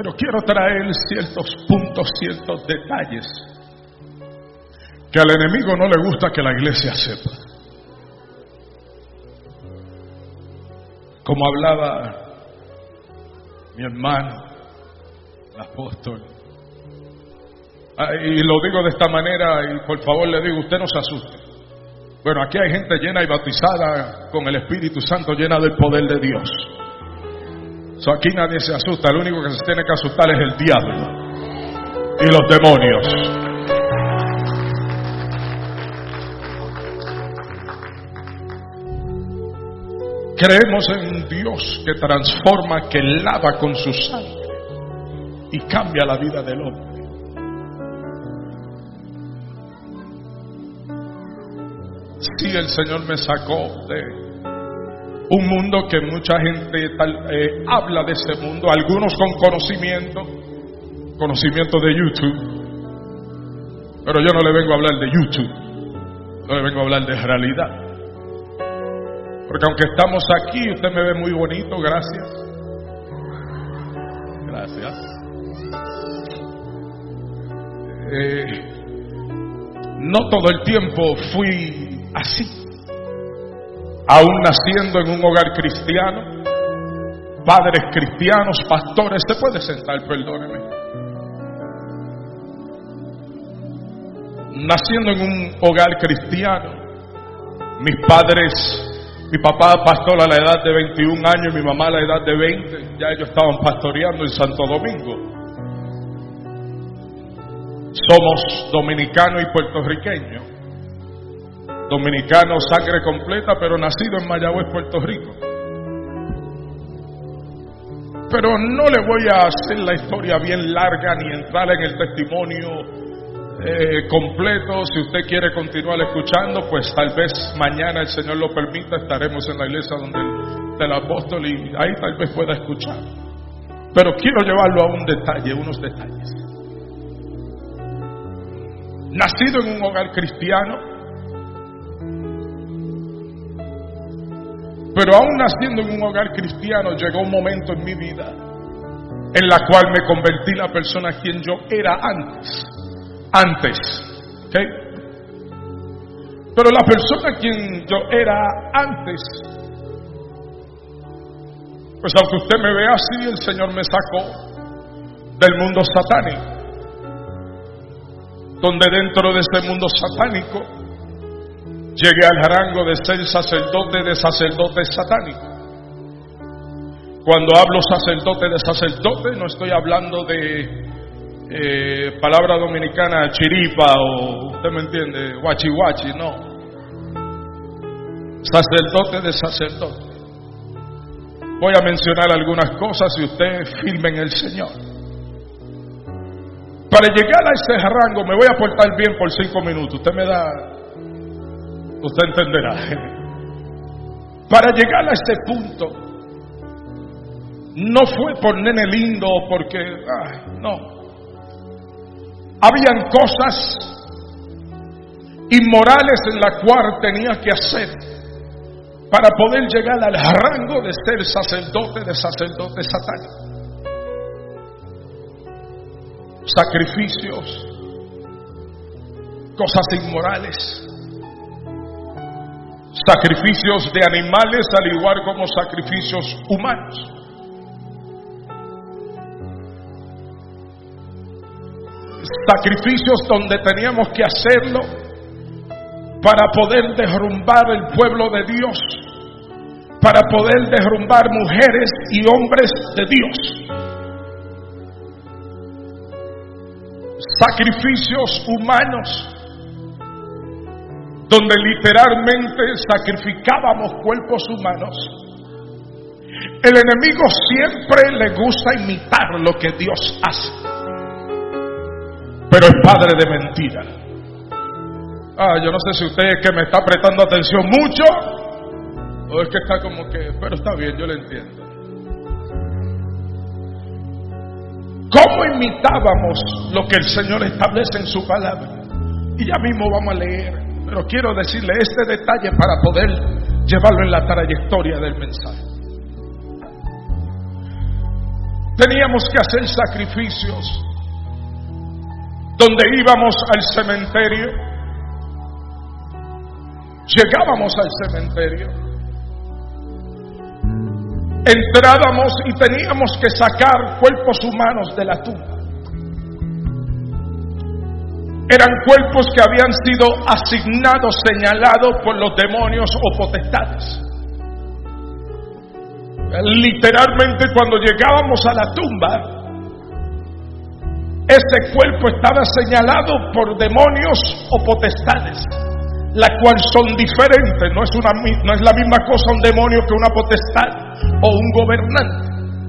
Pero quiero traer ciertos puntos, ciertos detalles que al enemigo no le gusta que la iglesia sepa. Como hablaba mi hermano, el apóstol, y lo digo de esta manera, y por favor le digo, usted no se asuste. Bueno, aquí hay gente llena y bautizada con el Espíritu Santo, llena del poder de Dios. Aquí nadie se asusta, el único que se tiene que asustar es el diablo y los demonios. Creemos en un Dios que transforma, que lava con su sangre y cambia la vida del hombre. Sí, el Señor me sacó de un mundo que mucha gente habla de ese mundo, algunos con conocimiento de YouTube, pero yo no le vengo a hablar de YouTube, no le vengo a hablar de realidad, porque aunque estamos aquí, usted me ve muy bonito, gracias, no todo el tiempo fui así. Aún naciendo en un hogar cristiano, padres cristianos, pastores, se puede sentar, perdóneme. Naciendo en un hogar cristiano, mis padres, mi papá pastor a la edad de 21 años y mi mamá a la edad de 20, ya ellos estaban pastoreando en Santo Domingo. Somos dominicanos y puertorriqueños. Dominicano, sangre completa, pero nacido en Mayagüez, Puerto Rico. Pero no le voy a hacer la historia bien larga ni entrar en el testimonio completo. Si usted quiere continuar escuchando, pues tal vez mañana, el Señor lo permita, estaremos en la iglesia del apóstol y ahí tal vez pueda escuchar. Pero quiero llevarlo a un detalle, unos detalles. Nacido en un hogar cristiano, pero aún naciendo en un hogar cristiano, llegó un momento en mi vida en la cual me convertí en la persona quien yo era antes, ¿okay? Pero la persona quien yo era antes, pues aunque usted me vea así, el Señor me sacó del mundo satánico, donde dentro de ese mundo satánico llegué al rango de ser sacerdote satánico. Cuando hablo sacerdote de sacerdote, no estoy hablando de palabra dominicana chiripa o, usted me entiende, guachi guachi, no. Sacerdote de sacerdote. Voy a mencionar algunas cosas y usted firme en el Señor. Para llegar a ese rango me voy a portar bien por 5 minutos. Usted entenderá. Para llegar a este punto, no fue por nene lindo o porque, no. Habían cosas inmorales en la cual tenía que hacer para poder llegar al rango de ser sacerdote satánico. Sacrificios, cosas inmorales, sacrificios de animales al igual como sacrificios humanos. Sacrificios donde teníamos que hacerlo para poder derrumbar el pueblo de Dios, para poder derrumbar mujeres y hombres de Dios. Sacrificios humanos donde literalmente sacrificábamos cuerpos humanos. El enemigo siempre le gusta imitar lo que Dios hace, pero es padre de mentira. Yo no sé si usted es que me está prestando atención mucho o es que está como que, pero está bien, yo le entiendo. ¿Cómo imitábamos lo que el Señor establece en su palabra? Y ya mismo vamos a leer, pero quiero decirle este detalle para poder llevarlo en la trayectoria del mensaje. Teníamos que hacer sacrificios. Donde íbamos al cementerio, llegábamos al cementerio, entrábamos y teníamos que sacar cuerpos humanos de la tumba. Eran cuerpos que habían sido asignados, señalados por los demonios o potestades. Literalmente, cuando llegábamos a la tumba, ese cuerpo estaba señalado por demonios o potestades, la cual son diferentes. No es la misma cosa un demonio que una potestad o un gobernante.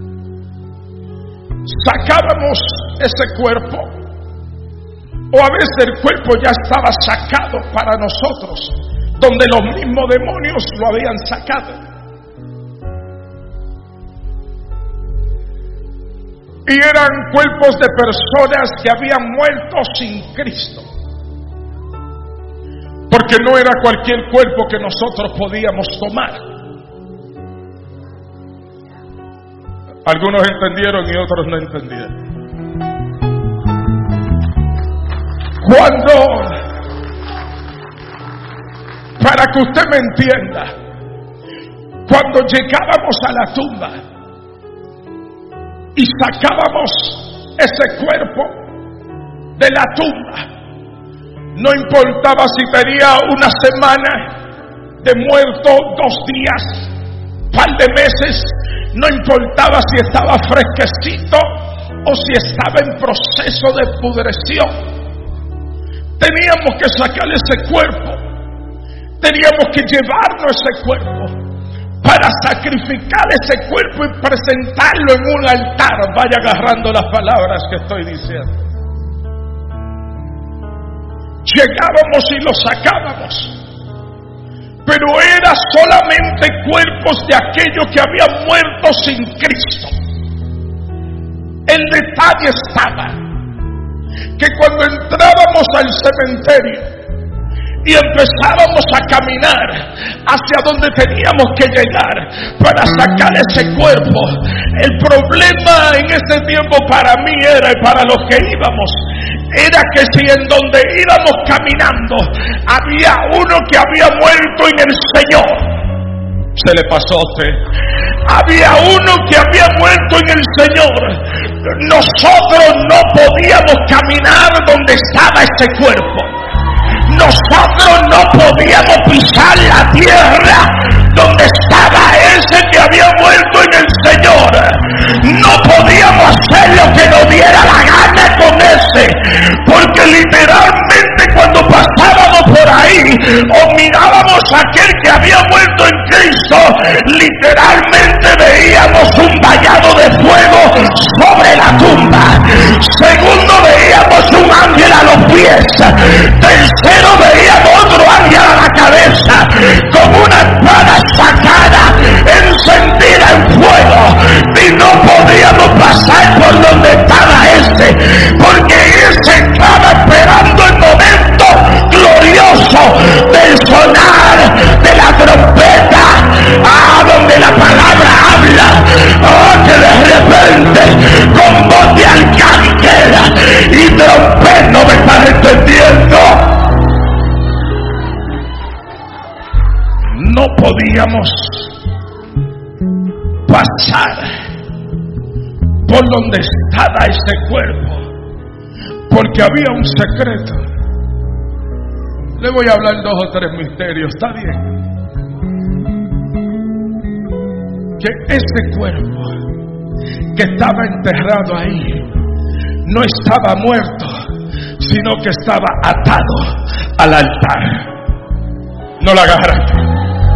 Sacábamos ese cuerpo, o a veces el cuerpo ya estaba sacado para nosotros, donde los mismos demonios lo habían sacado. Y eran cuerpos de personas que habían muerto sin Cristo. Porque no era cualquier cuerpo que nosotros podíamos tomar. Algunos entendieron y otros no entendieron. Para que usted me entienda, cuando llegábamos a la tumba y sacábamos ese cuerpo de la tumba, no importaba si tenía una semana de muerto, 2 días, par de meses, no importaba si estaba fresquecito o si estaba en proceso de pudreción. Teníamos que sacar ese cuerpo, teníamos que llevarnos ese cuerpo para sacrificar ese cuerpo y presentarlo en un altar. Vaya agarrando las palabras que estoy diciendo. Llegábamos y lo sacábamos, pero era solamente cuerpos de aquellos que habían muerto sin Cristo. El detalle estaba que cuando entrábamos al cementerio y empezábamos a caminar hacia donde teníamos que llegar para sacar ese cuerpo, el problema en ese tiempo para mí era, y para los que íbamos, era que si en donde íbamos caminando había uno que había muerto en el Señor, se le pasó a usted, había uno que había muerto en el Señor, nosotros no podíamos caminar donde estaba ese cuerpo. Nosotros no podíamos pisar la tierra donde estaba ese que había muerto en el Señor. No podíamos hacer lo que nos diera la gana con ese, porque literalmente cuando pasábamos por ahí o mirábamos a aquel que había muerto en Cristo, literalmente veíamos un vallado de fuego sobre la tumba. Segundo, veíamos un ángel a los pies. Tercero, veíamos otro ángel a la cabeza con una espada sacada, encendida en fuego, y no podíamos pasar por donde estaba este, porque ese estaba esperando el momento glorioso del sonar de la trompeta, donde la palabra habla, que de repente con voz de arcángel y trompeta, no me estás entendiendo. No podíamos pasar por donde estaba ese cuerpo, porque había un secreto. Le voy a hablar 2 o 3 misterios, ¿está bien? Que ese cuerpo que estaba enterrado ahí no estaba muerto, sino que estaba atado al altar. No la agarraste.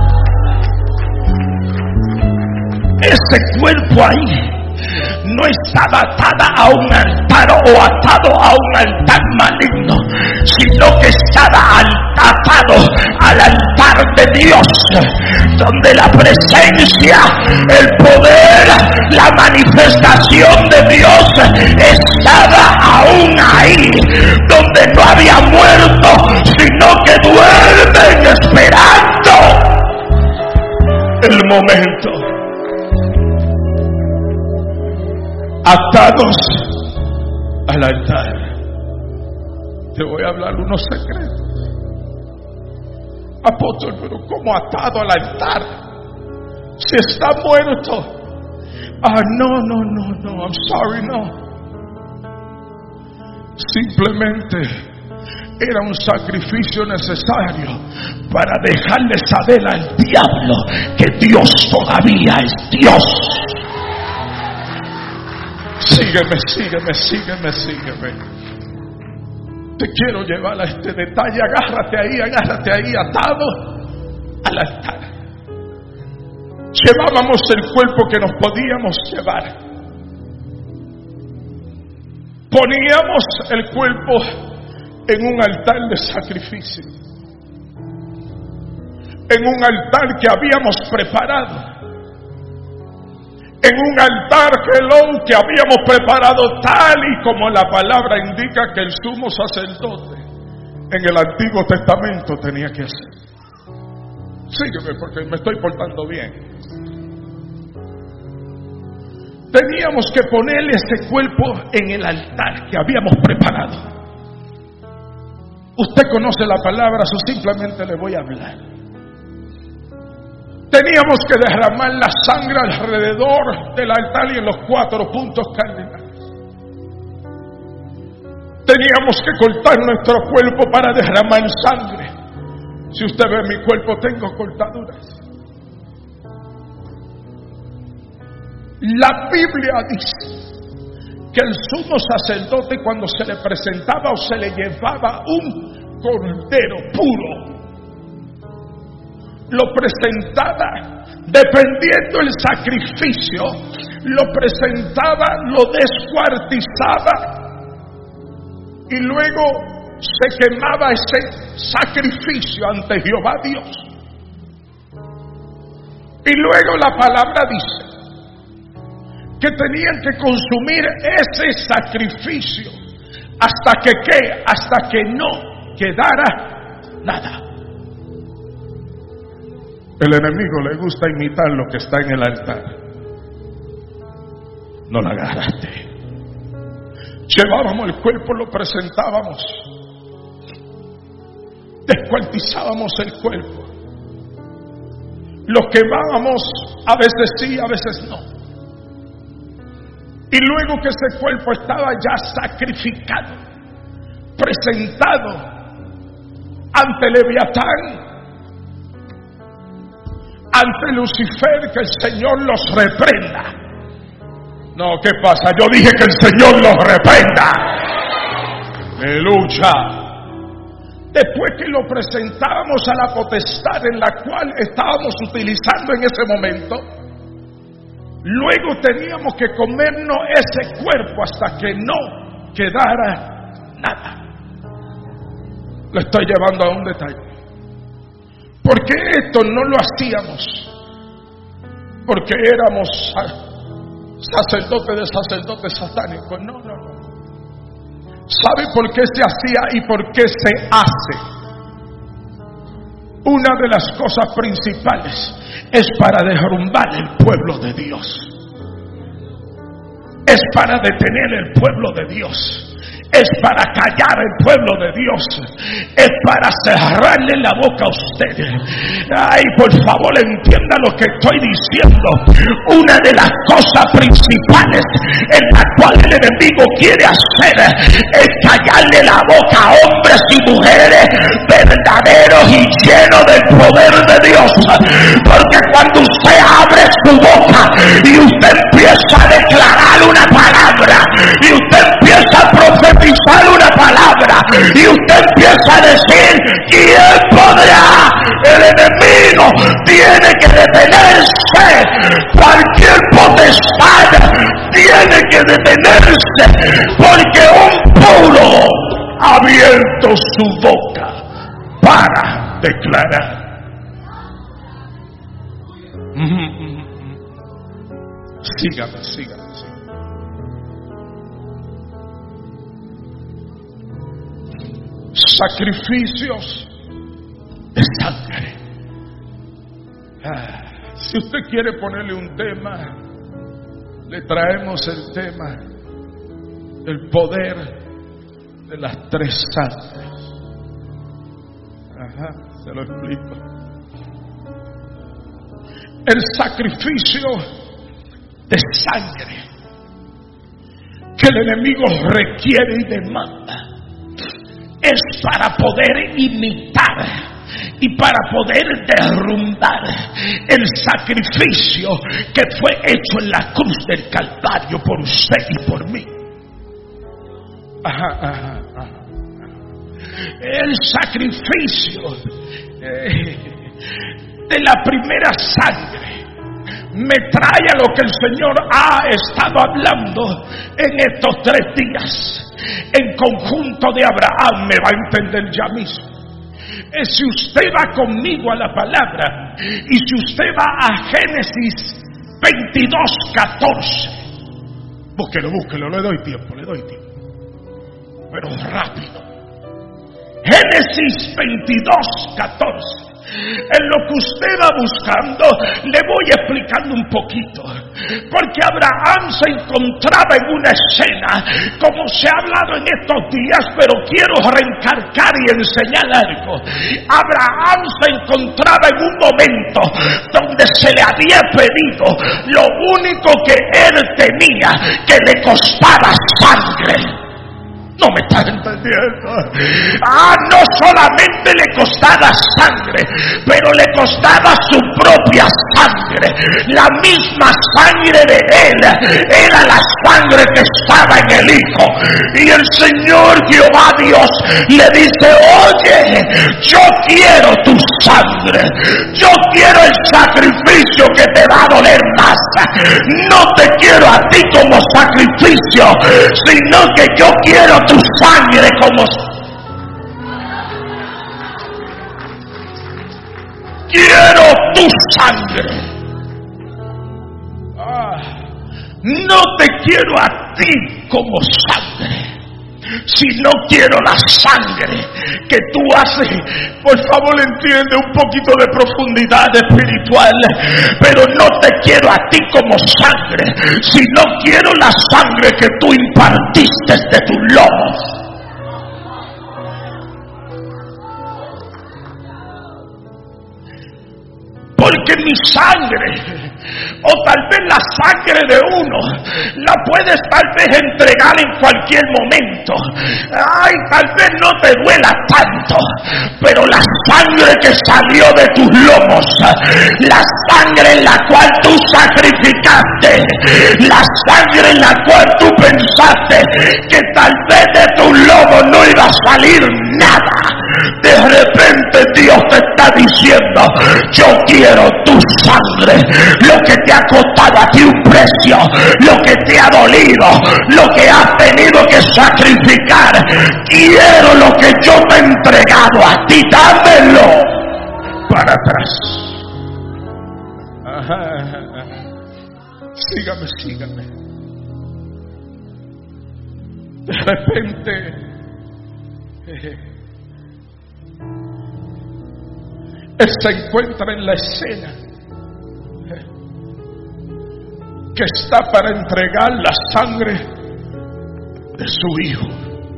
Ese cuerpo ahí no estaba atada a un altar o atado a un altar maligno, sino que estaba atado al altar de Dios, donde la presencia, el poder, la manifestación de Dios estaba aún ahí, donde no había muerto, sino que duermen esperando el momento. atados al altar. Te voy a hablar unos secretos. Apóstol, pero ¿cómo atado al altar? Si está muerto. No, I'm sorry, no. Simplemente era un sacrificio necesario para dejarle saber al diablo que Dios todavía es Dios. Sígueme. Te quiero llevar a este detalle. Agárrate ahí, atado al altar. Llevábamos el cuerpo que nos podíamos llevar. Poníamos el cuerpo en un altar de sacrificio, en un altar que habíamos preparado, en un altar que habíamos preparado tal y como la palabra indica que el sumo sacerdote en el Antiguo Testamento tenía que hacer. Sígueme porque me estoy portando bien. Teníamos que ponerle ese cuerpo en el altar que habíamos preparado. Usted conoce la palabra, yo simplemente le voy a hablar. Teníamos que derramar la sangre alrededor del altar y en los 4 puntos cardinales. Teníamos que cortar nuestro cuerpo para derramar sangre. Si usted ve mi cuerpo, tengo cortaduras. La Biblia dice que el sumo sacerdote, cuando se le presentaba o se le llevaba un cordero puro, lo presentaba, dependiendo del sacrificio, lo presentaba, lo descuartizaba y luego se quemaba ese sacrificio ante Jehová Dios. Y luego la palabra dice que tenían que consumir ese sacrificio hasta que no quedara nada. El enemigo le gusta imitar lo que está en el altar. No la agarraste. Llevábamos el cuerpo, lo presentábamos, descuartizábamos el cuerpo, lo quemábamos, a veces sí, a veces no. Y luego que ese cuerpo estaba ya sacrificado, presentado ante Leviatán, ante Lucifer, que el Señor los reprenda. No, ¿qué pasa? Yo dije que el Señor los reprenda. Aleluya. Después que lo presentábamos a la potestad en la cual estábamos utilizando en ese momento, luego teníamos que comernos ese cuerpo hasta que no quedara nada. Lo estoy llevando a un detalle. Porque esto no lo hacíamos porque éramos sacerdotes satánicos. No. ¿Sabe por qué se hacía y por qué se hace? Una de las cosas principales es para derrumbar el pueblo de Dios. Es para detener el pueblo de Dios. Es para callar el pueblo de Dios. Es para cerrarle la boca a ustedes. Ay, por favor, entienda lo que estoy diciendo. Una de las cosas principales en la cual el enemigo quiere hacer es callarle la boca a hombres y mujeres verdaderos y llenos del poder de Dios. Porque cuando usted abre su boca y usted empieza a declarar una palabra, y usted empieza a profetizar una palabra, y usted empieza a decir: ¿quién podrá? El enemigo tiene que detenerse. Cualquier potestad tiene que detenerse, porque un puro ha abierto su boca para declarar. Sígame. Sacrificios de sangre. Si usted quiere ponerle un tema, le traemos el tema. el poder de las tres sangres. Se lo explico. El sacrificio de sangre que el enemigo requiere y demanda es para poder imitar y para poder derrumbar el sacrificio que fue hecho en la cruz del Calvario por usted y por mí. El sacrificio de la primera sangre me trae a lo que el Señor ha estado hablando en estos 3 días. En conjunto de Abraham me va a entender ya mismo. Si usted va conmigo a la palabra y si usted va a Génesis 22:14, búsquelo, le doy tiempo, pero rápido. Génesis 22:14. En lo que usted va buscando, le voy explicando un poquito. Porque Abraham se encontraba en una escena, como se ha hablado en estos días, pero quiero recalcar y enseñar algo. Abraham se encontraba en un momento donde se le había pedido lo único que él tenía, que le costaba sangre. No me estás entendiendo. No solamente le costaba sangre, pero le costaba su propia sangre. La misma sangre de él era la sangre que estaba en el Hijo. Y el Señor Jehová Dios le dice: oye, yo quiero tu sangre, yo quiero el sacrificio que te va a doler más. No te quiero a ti como sacrificio, sino que yo quiero tu sangre como... Quiero tu sangre. No te quiero a ti como sangre, sino quiero la sangre que tú haces. Por favor, entiende un poquito de profundidad espiritual. Pero no te quiero a ti como sangre, sino quiero la sangre que tú impartiste de tus lomos. Porque mi sangre, o tal vez la sangre de uno, la puedes tal vez entregar en cualquier momento. Tal vez no te duela tanto, pero la sangre que salió de tus lomos, la sangre en la cual tú sacrificaste, la sangre en la cual tú pensaste que tal vez de tus lomos no iba a salir nada. De repente Dios te está diciendo: yo quiero tu sangre, lo que te ha costado a ti un precio, lo que te ha dolido, lo que has tenido que sacrificar. Quiero lo que yo te he entregado a ti, dámelo para atrás. Sígame. De repente él se encuentra en la escena que está para entregar la sangre de su hijo.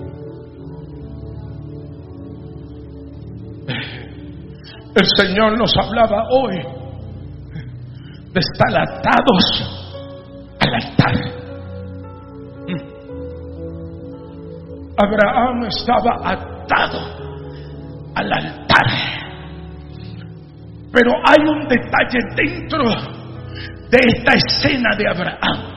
El Señor nos hablaba hoy de estar atados al altar. Abraham estaba atado al altar. Pero hay un detalle dentro de esta escena de Abraham.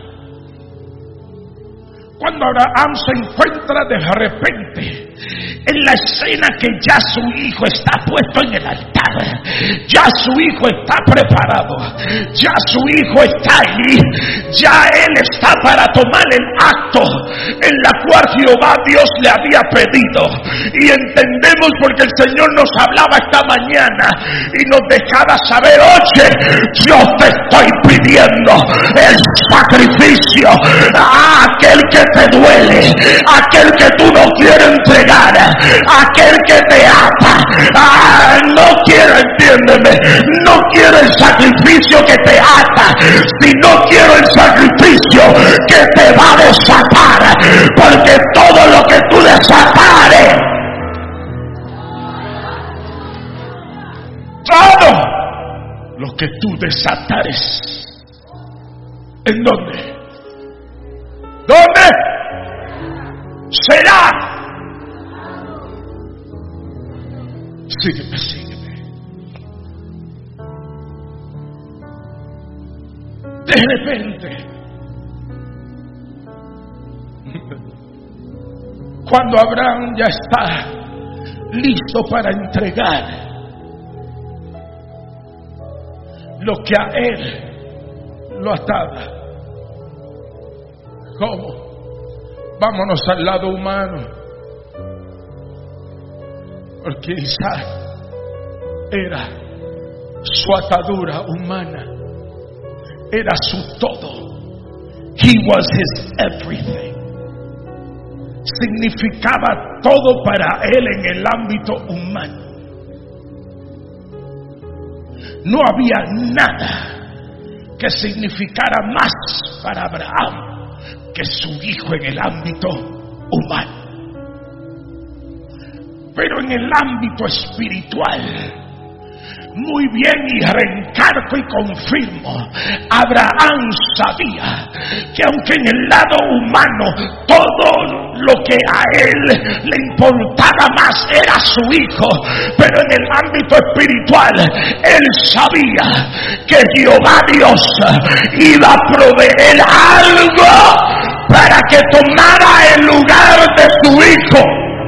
Cuando Abraham se encuentra de repente en la escena que ya su hijo está puesto en el altar, ya su hijo está preparado, ya su hijo está allí, ya él está para tomar el acto en la cual Jehová Dios le había pedido. Y entendemos porque el Señor nos hablaba esta mañana y nos dejaba saber: oye, yo te estoy pidiendo el sacrificio, aquel que te duele, aquel que tú no quieres entregar, aquel que te ata. No quiero, entiéndeme, no quiero el sacrificio que te ata, sino quiero el sacrificio sacrificio que te va a desatar, porque todo lo que tú desatares, todo lo que tú desatares, ¿en dónde? ¿Dónde? Será. Sígueme, sígueme. De repente, cuando Abraham ya está listo para entregar lo que a él lo ataba. ¿Cómo? Vámonos al lado humano, porque Isaac era su atadura humana, era su todo. He was his everything. Significaba todo para él en el ámbito humano. No había nada que significara más para Abraham que su hijo en el ámbito humano. Pero en el ámbito espiritual, muy bien, y reencargo y confirmo, Abraham sabía que aunque en el lado humano todo lo que a él le importaba más era su hijo, pero en el ámbito espiritual él sabía que Jehová Dios iba a proveer algo para que tomara el lugar de su hijo.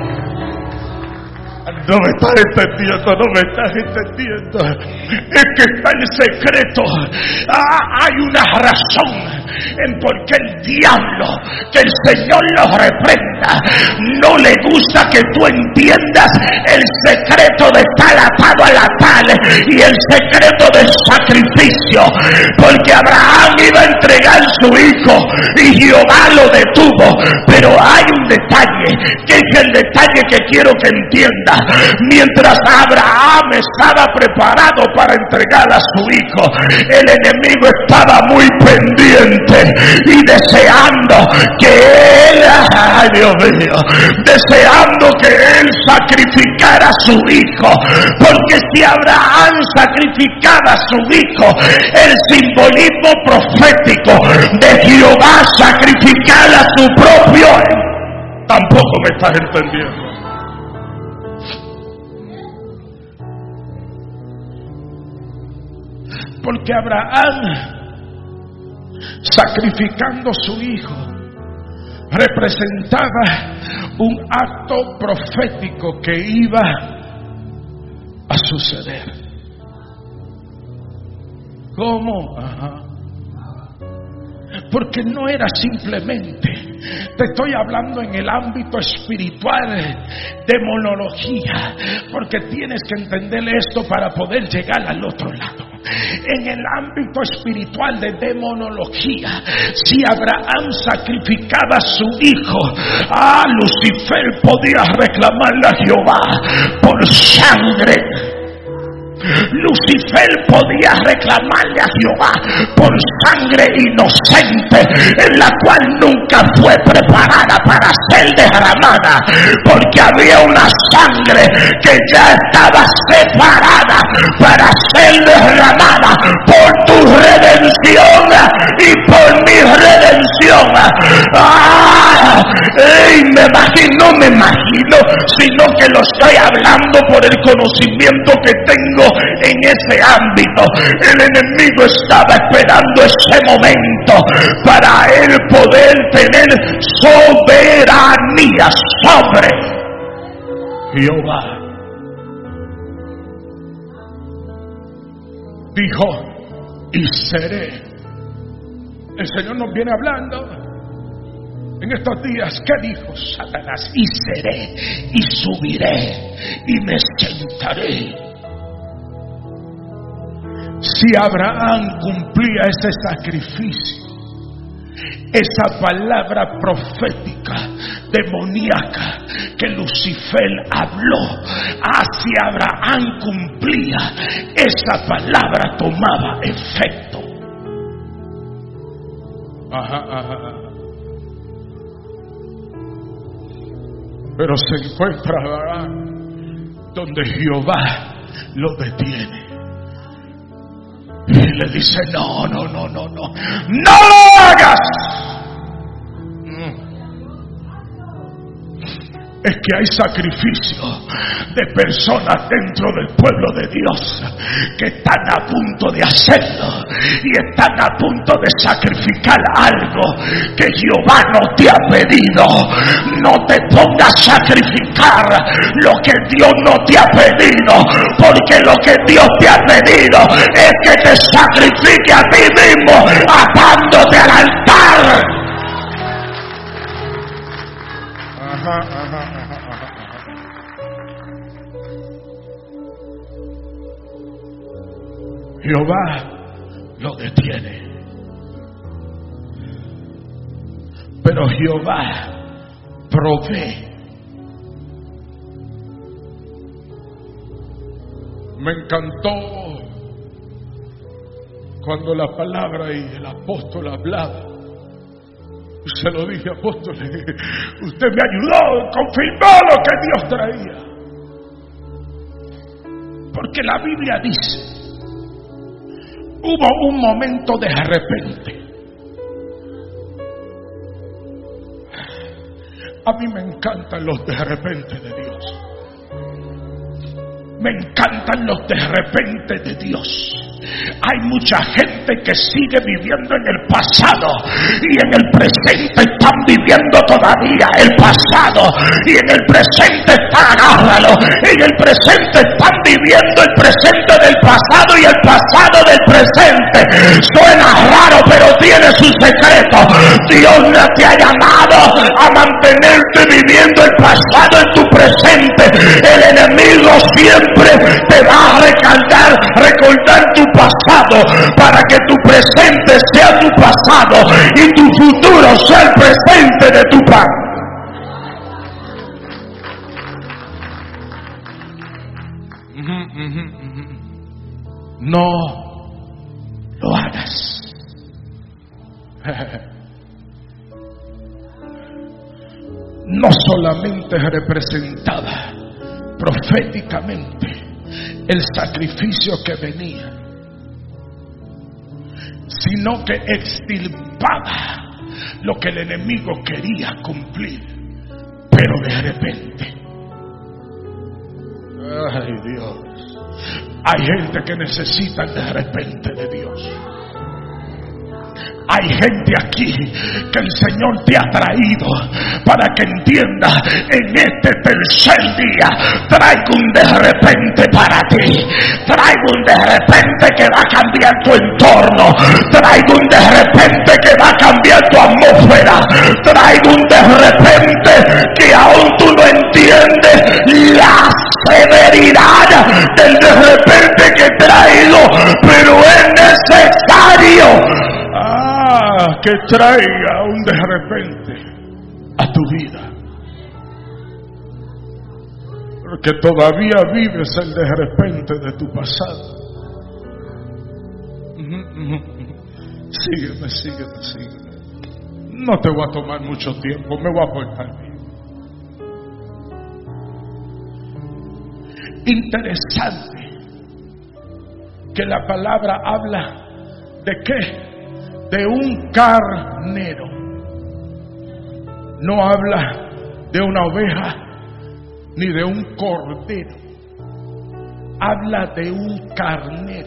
No me estás entendiendo, no me estás entendiendo. Es que está el secreto. Hay una razón en por qué el diablo, que el Señor lo reprenda, no le gusta que tú entiendas el secreto de tal atado a la tal y el secreto del sacrificio. Porque Abraham iba a entregar su hijo y Jehová lo detuvo. Pero hay un detalle, que es el detalle que quiero que entienda. Mientras Abraham estaba preparado para entregar a su hijo, el enemigo estaba muy pendiente y deseando que él, ay Dios mío, deseando que él sacrificara a su hijo. Porque si Abraham sacrificaba a su hijo, el simbolismo profético de Jehová sacrificar a su propio, tampoco me estás entendiendo. Porque Abraham, sacrificando a su hijo, representaba un acto profético que iba a suceder. ¿Cómo? Ajá. Porque no era simplemente, te estoy hablando en el ámbito espiritual, demonología, porque tienes que entender esto para poder llegar al otro lado. En el ámbito espiritual de demonología, si Abraham sacrificaba a su hijo, Lucifer podía reclamarle a Jehová por sangre. Lucifer podía reclamarle a Jehová por sangre inocente, en la cual nunca fue preparada para ser derramada, porque había una sangre que ya estaba separada para ser derramada por tu redención y por mi redención. No me imagino, sino que lo estoy hablando por el conocimiento que tengo en ese ámbito. El enemigo estaba esperando ese momento para él poder tener soberanía sobre Jehová. Dijo, y seré. El Señor nos viene hablando en estos días. ¿Qué dijo Satanás? Y seré, y subiré, y me sentaré. Si Abraham cumplía ese sacrificio, esa palabra profética demoníaca que Lucifer habló, si Abraham cumplía, esa palabra tomaba efecto. Pero se encuentra donde Jehová lo detiene y le dice: no lo hagas. Es que hay sacrificio de personas dentro del pueblo de Dios que están a punto de hacerlo y están a punto de sacrificar algo que Jehová no te ha pedido. No te pongas a sacrificar lo que Dios no te ha pedido, porque lo que Dios te ha pedido es que te sacrifique a ti mismo atándote al altar. Jehová lo detiene, pero Jehová provee. Me encantó cuando la palabra y el apóstol hablaba. Se lo dije: apóstol, usted me ayudó, confirmó lo que Dios traía. Porque la Biblia dice: hubo un momento de repente. A mí me encantan los de repente de Dios. Me encantan los de repente de Dios. Hay mucha gente que sigue viviendo en el pasado y en el presente están viviendo todavía el pasado, y en el presente están, agárralo, en el presente están viviendo el presente del pasado y el pasado del presente. Suena raro, pero tiene su secreto. Dios no te ha llamado a mantenerte viviendo el pasado en tu presente. El enemigo siempre te va a recordar tu pasado para que tu presente sea tu pasado y tu futuro sea el presente de tu padre. No lo hagas. No solamente representaba proféticamente el sacrificio que venía, sino que extirpaba lo que el enemigo quería cumplir, pero de repente. Ay, Dios, hay gente que necesita de repente de Dios. Hay gente aquí que el Señor te ha traído para que entienda: en este tercer día traigo un de repente para ti. Traigo un de repente que va a cambiar tu entorno. Traigo un de repente que va a cambiar tu atmósfera. Traigo un de repente que aún tú no entiendes la severidad del de repente que traigo, pero es necesario que traiga un de repente a tu vida, porque todavía vives el de repente de tu pasado. Sígueme. No te voy a tomar mucho tiempo, me voy a portar bien. Interesante que la palabra habla de qué. De un carnero. No habla de una oveja ni de un cordero. Habla de un carnero.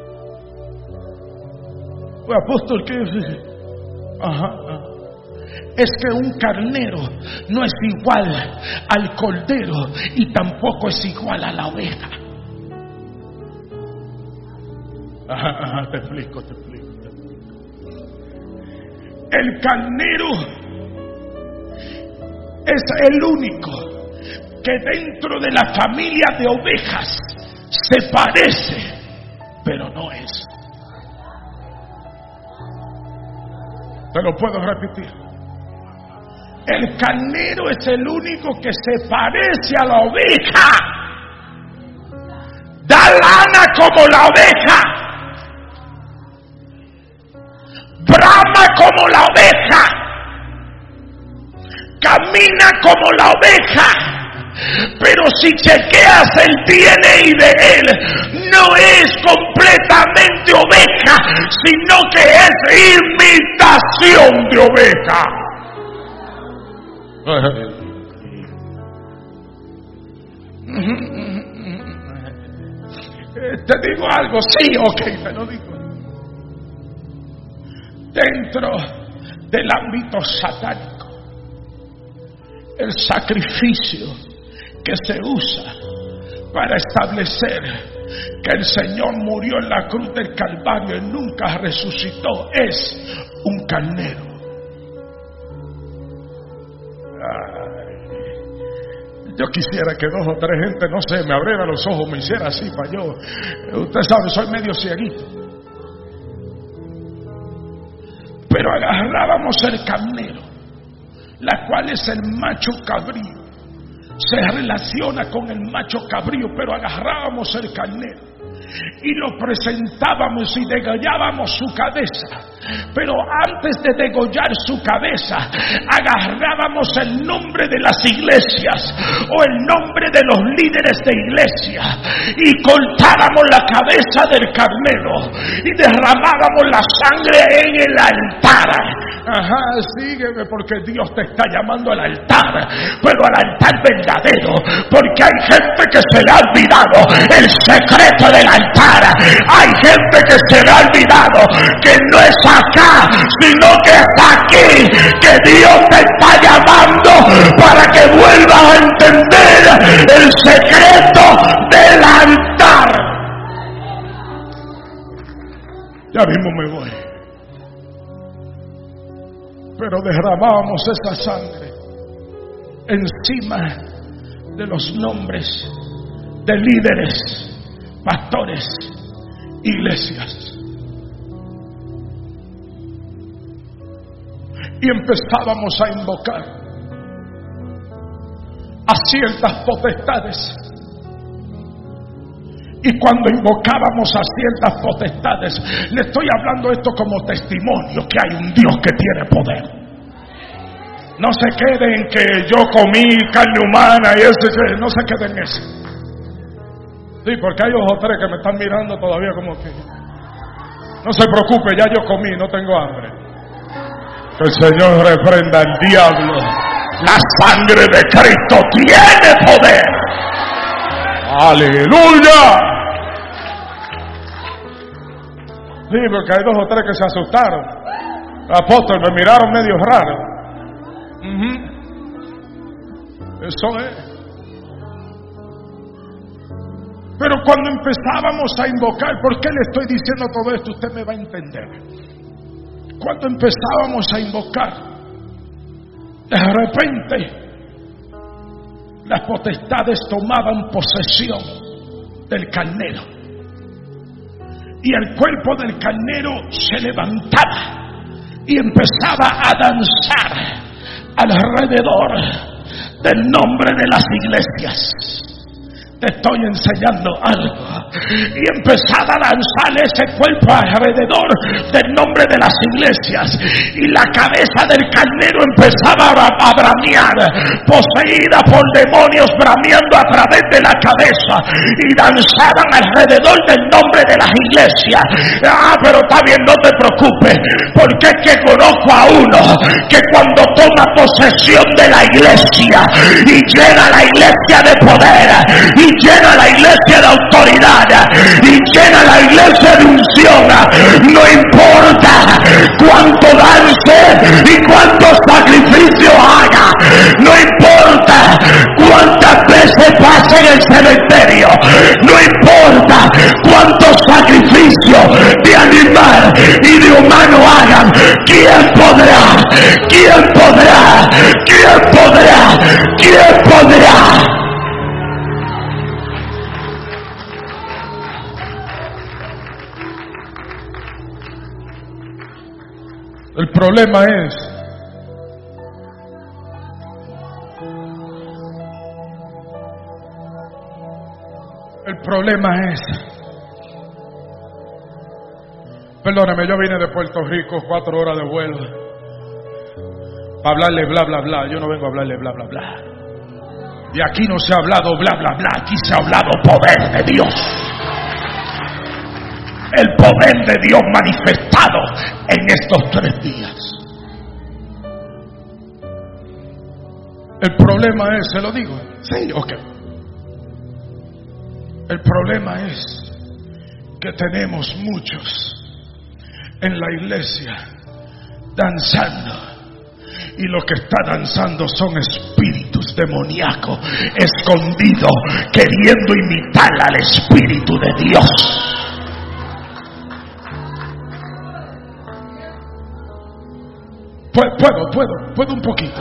Apóstol, ¿qué es? Es que un carnero no es igual al cordero y tampoco es igual a la oveja. Te explico. El carnero es el único que dentro de la familia de ovejas se parece, pero no es. Te lo puedo repetir. El carnero es el único que se parece a la oveja. Da lana como la oveja. Brama como la oveja. camina como la oveja. Pero si chequeas el DNA de él, no es completamente oveja, sino que es imitación de oveja. Te digo algo, sí, ok, te lo digo. Dentro del ámbito satánico, el sacrificio que se usa para establecer que el Señor murió en la cruz del Calvario y nunca resucitó es un carnero. Yo quisiera que 2 o 3 gente, no sé, me abriera los ojos, me hiciera así para yo. Usted sabe, soy medio cieguito. Pero agarrábamos el carnero, la cual es el macho cabrío. Se relaciona con el macho cabrío, pero agarrábamos el carnero y lo presentábamos y degollábamos su cabeza. Pero antes de degollar su cabeza, agarrábamos el nombre de las iglesias o el nombre de los líderes de iglesia y cortábamos la cabeza del carnero y derramábamos la sangre en el altar. Ajá, sígueme, porque Dios te está llamando al altar, pero al altar verdadero, porque hay gente que se le ha olvidado el secreto del altar. Hay gente que se le ha olvidado que no es acá, sino que es aquí, que Dios te está llamando para que vuelvas a entender el secreto del altar. Ya mismo me voy. Pero derramábamos esa sangre encima de los nombres de líderes, pastores, iglesias. Y empezábamos a invocar a ciertas potestades. Y cuando invocábamos a ciertas potestades, le estoy hablando esto como testimonio que hay un Dios que tiene poder. No se queden en que yo comí carne humana y eso, no se queden en eso. Sí, porque hay 2 o 3 que me están mirando todavía como que no se preocupe, ya yo comí, no tengo hambre. Que el Señor reprenda al diablo. La sangre de Cristo tiene poder. ¡Aleluya! Sí, porque hay 2 o 3 que se asustaron. Apóstol, me miraron medio raro. Eso es. Pero cuando empezábamos a invocar, ¿por qué le estoy diciendo todo esto? Usted me va a entender. Cuando empezábamos a invocar, de repente las potestades tomaban posesión del carnero y el cuerpo del carnero se levantaba y empezaba a danzar alrededor del nombre de las iglesias. Te estoy enseñando algo. Y empezaba a lanzar ese cuerpo alrededor del nombre de las iglesias. Y la cabeza del carnero empezaba a bramear, poseída por demonios, brameando a través de la cabeza. Y danzaban alrededor del nombre de las iglesias. Pero está bien, no te preocupes, porque es que conozco a uno que cuando toma posesión de la iglesia y llena la iglesia de poder, y llena la iglesia de autoridad, y llena la iglesia de unción, no importa cuánto dance y cuántos sacrificios haga, no importa cuántas veces pase en el cementerio, no importa cuántos sacrificios de animal y de humano hagan, ¿quién podrá? ¿Quién podrá? ¿Quién podrá? ¿Quién podrá? El problema es perdóname, yo vine de Puerto Rico, 4 horas de vuelo hablarle bla, bla, bla. Yo no vengo a hablarle bla, bla, bla. Y aquí no se ha hablado bla, bla, bla. Aquí se ha hablado poder de Dios. El poder de Dios manifestado en estos 3 días. El problema es, se lo digo. Sí, ok. El problema es que tenemos muchos en la iglesia danzando, y lo que está danzando son espíritus demoníacos escondidos, queriendo imitar al Espíritu de Dios. Puedo un poquito.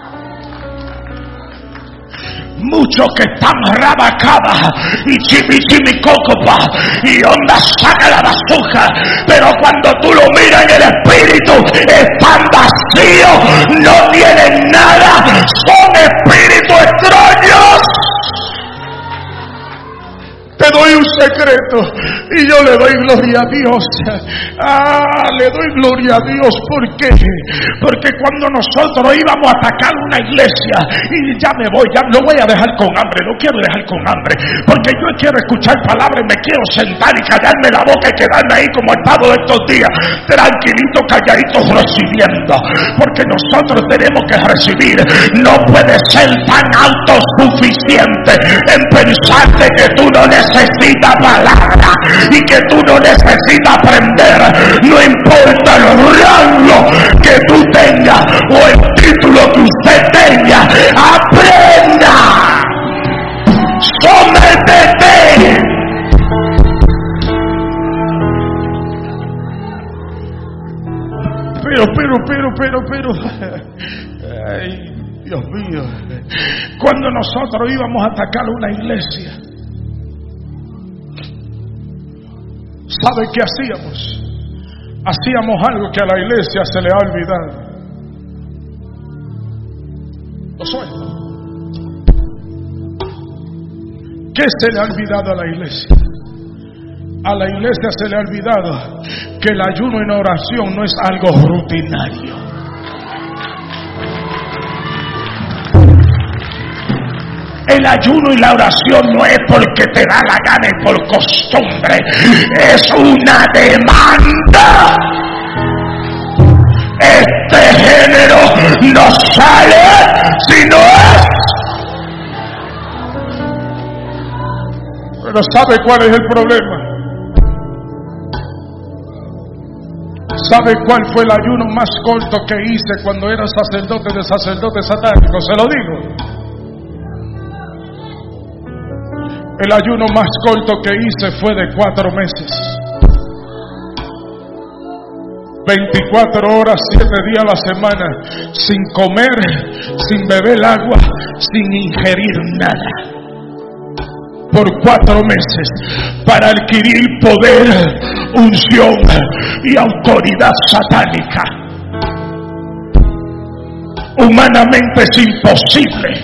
Muchos que están rabacadas y chimicocopa y onda saca la bazooka, pero cuando tú lo miras en el espíritu están vacíos, no tienen nada, son espíritus extraños. Te doy un secreto y yo le doy gloria a Dios. Le doy gloria a Dios. ¿Por qué? Porque cuando nosotros íbamos a atacar una iglesia, y ya me voy, ya lo voy a dejar con hambre, no quiero dejar con hambre, porque yo quiero escuchar palabras y me quiero sentar y callarme la boca y quedarme ahí como he estado estos días, tranquilito, calladito, recibiendo, porque nosotros tenemos que recibir. No puedes ser tan autosuficiente en pensar de que tú no necesitas palabra y que tú no necesitas aprender. No importa el rango que tú tengas o el título que usted tenga, aprenda, sométete. Pero ay, Dios mío, cuando nosotros íbamos a atacar una iglesia, ¿sabe qué hacíamos? Hacíamos algo que a la iglesia se le ha olvidado. Lo suelto. ¿Qué se le ha olvidado a la iglesia? A la iglesia se le ha olvidado que el ayuno y la oración no es algo rutinario. El ayuno y la oración no es porque te da la gana y por costumbre, es una demanda. Este género no sale si no es. Pero ¿sabe cuál es el problema? ¿Sabe cuál fue el ayuno más corto que hice cuando era sacerdote de sacerdotes satánicos? Se lo digo. El ayuno más corto que hice fue de 4 meses. 24 horas, 7 días a la semana, sin comer, sin beber agua, sin ingerir nada. Por 4 meses, para adquirir poder, unción y autoridad satánica. Humanamente es imposible.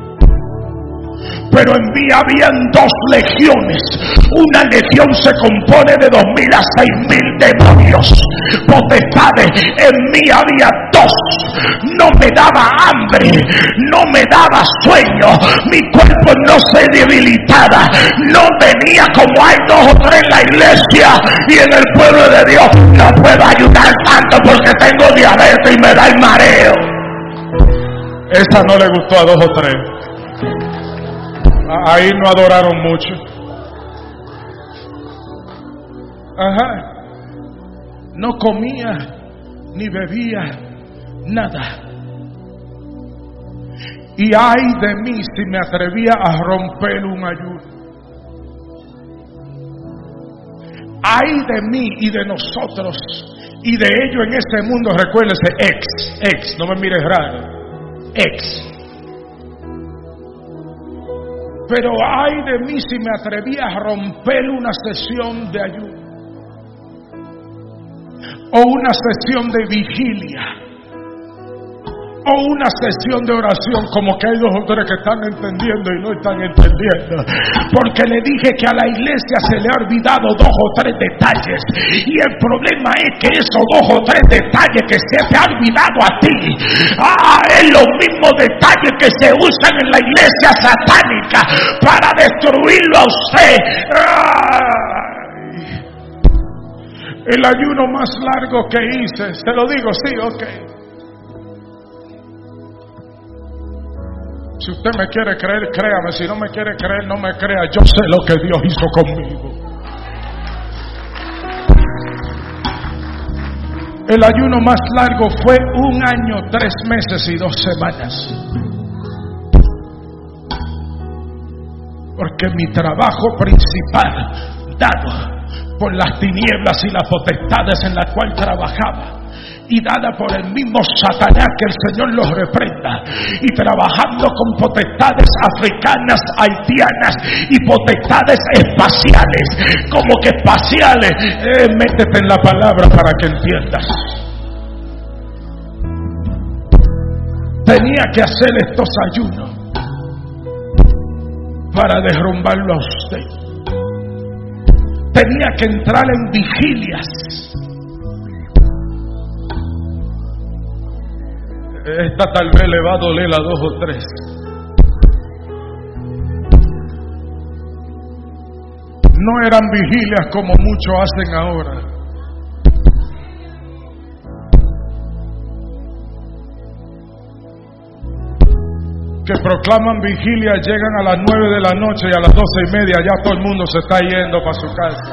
Pero en mí habían 2 legiones. Una legión se compone de 2.000 a 6.000 demonios, potestades. En mí había 2. No me daba hambre, no me daba sueño, mi cuerpo no se debilitaba, no venía como hay 2 o 3 en la iglesia y en el pueblo de Dios. No puedo ayudar tanto porque tengo diabetes y me da el mareo. Esa no le gustó a 2 o 3. Ahí no adoraron mucho. No comía ni bebía nada. Y ay de mí si me atrevía a romper un ayuno. Ay de mí y de nosotros y de ellos en este mundo. Recuérdese, no me mires raro, Pero ay de mí si me atrevía a romper una sesión de ayuno o una sesión de vigilia o una sesión de oración, como que hay 2 o 3 que están entendiendo y no están entendiendo, porque le dije que a la iglesia se le ha olvidado 2 o 3 detalles, y el problema es que esos 2 o 3 detalles que se te ha olvidado a ti, es los mismos detalles que se usan en la iglesia satánica para destruirlo a usted. El ayuno más largo que hice, se lo digo, sí, ok. Si usted me quiere creer, créame. Si no me quiere creer, no me crea. Yo sé lo que Dios hizo conmigo. El ayuno más largo fue 1 año, 3 meses y 2 semanas. Porque mi trabajo principal, dado por las tinieblas y las potestades en las cuales trabajaba, y dada por el mismo Satanás, que el Señor los reprenda, y trabajando con potestades africanas, haitianas y potestades espaciales, como que espaciales, métete en la palabra para que entiendas. Tenía que hacer estos ayunos para derrumbarlo a usted. Tenía que entrar en vigilias. Esta tal vez le va a doler a 2 o 3. No eran vigilias como muchos hacen ahora. Que proclaman vigilia, llegan a las 9 de la noche y a las 12:30 ya todo el mundo se está yendo para su casa.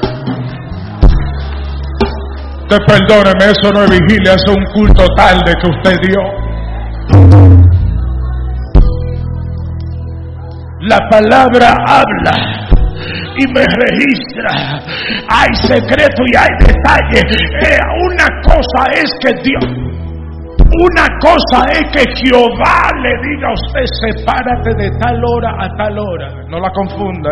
Usted perdóneme, eso no es vigilia, eso es un culto tarde que usted dio. La palabra habla y me registra. Hay secreto y hay detalle. Una cosa es que una cosa es que Jehová le diga a usted: sepárate de tal hora a tal hora. No la confunda.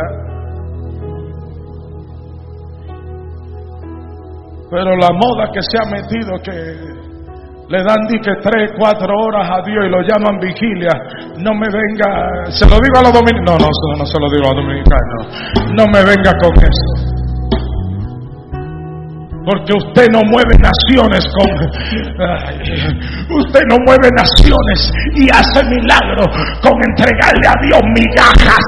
Pero la moda que se ha metido, que le dan 3, 4 horas a Dios y lo llaman vigilia. No me venga, se lo digo a los dominicanos. No se lo digo a los dominicanos. No me venga con eso. Porque usted no mueve naciones usted no mueve naciones y hace milagros con entregarle a Dios migajas.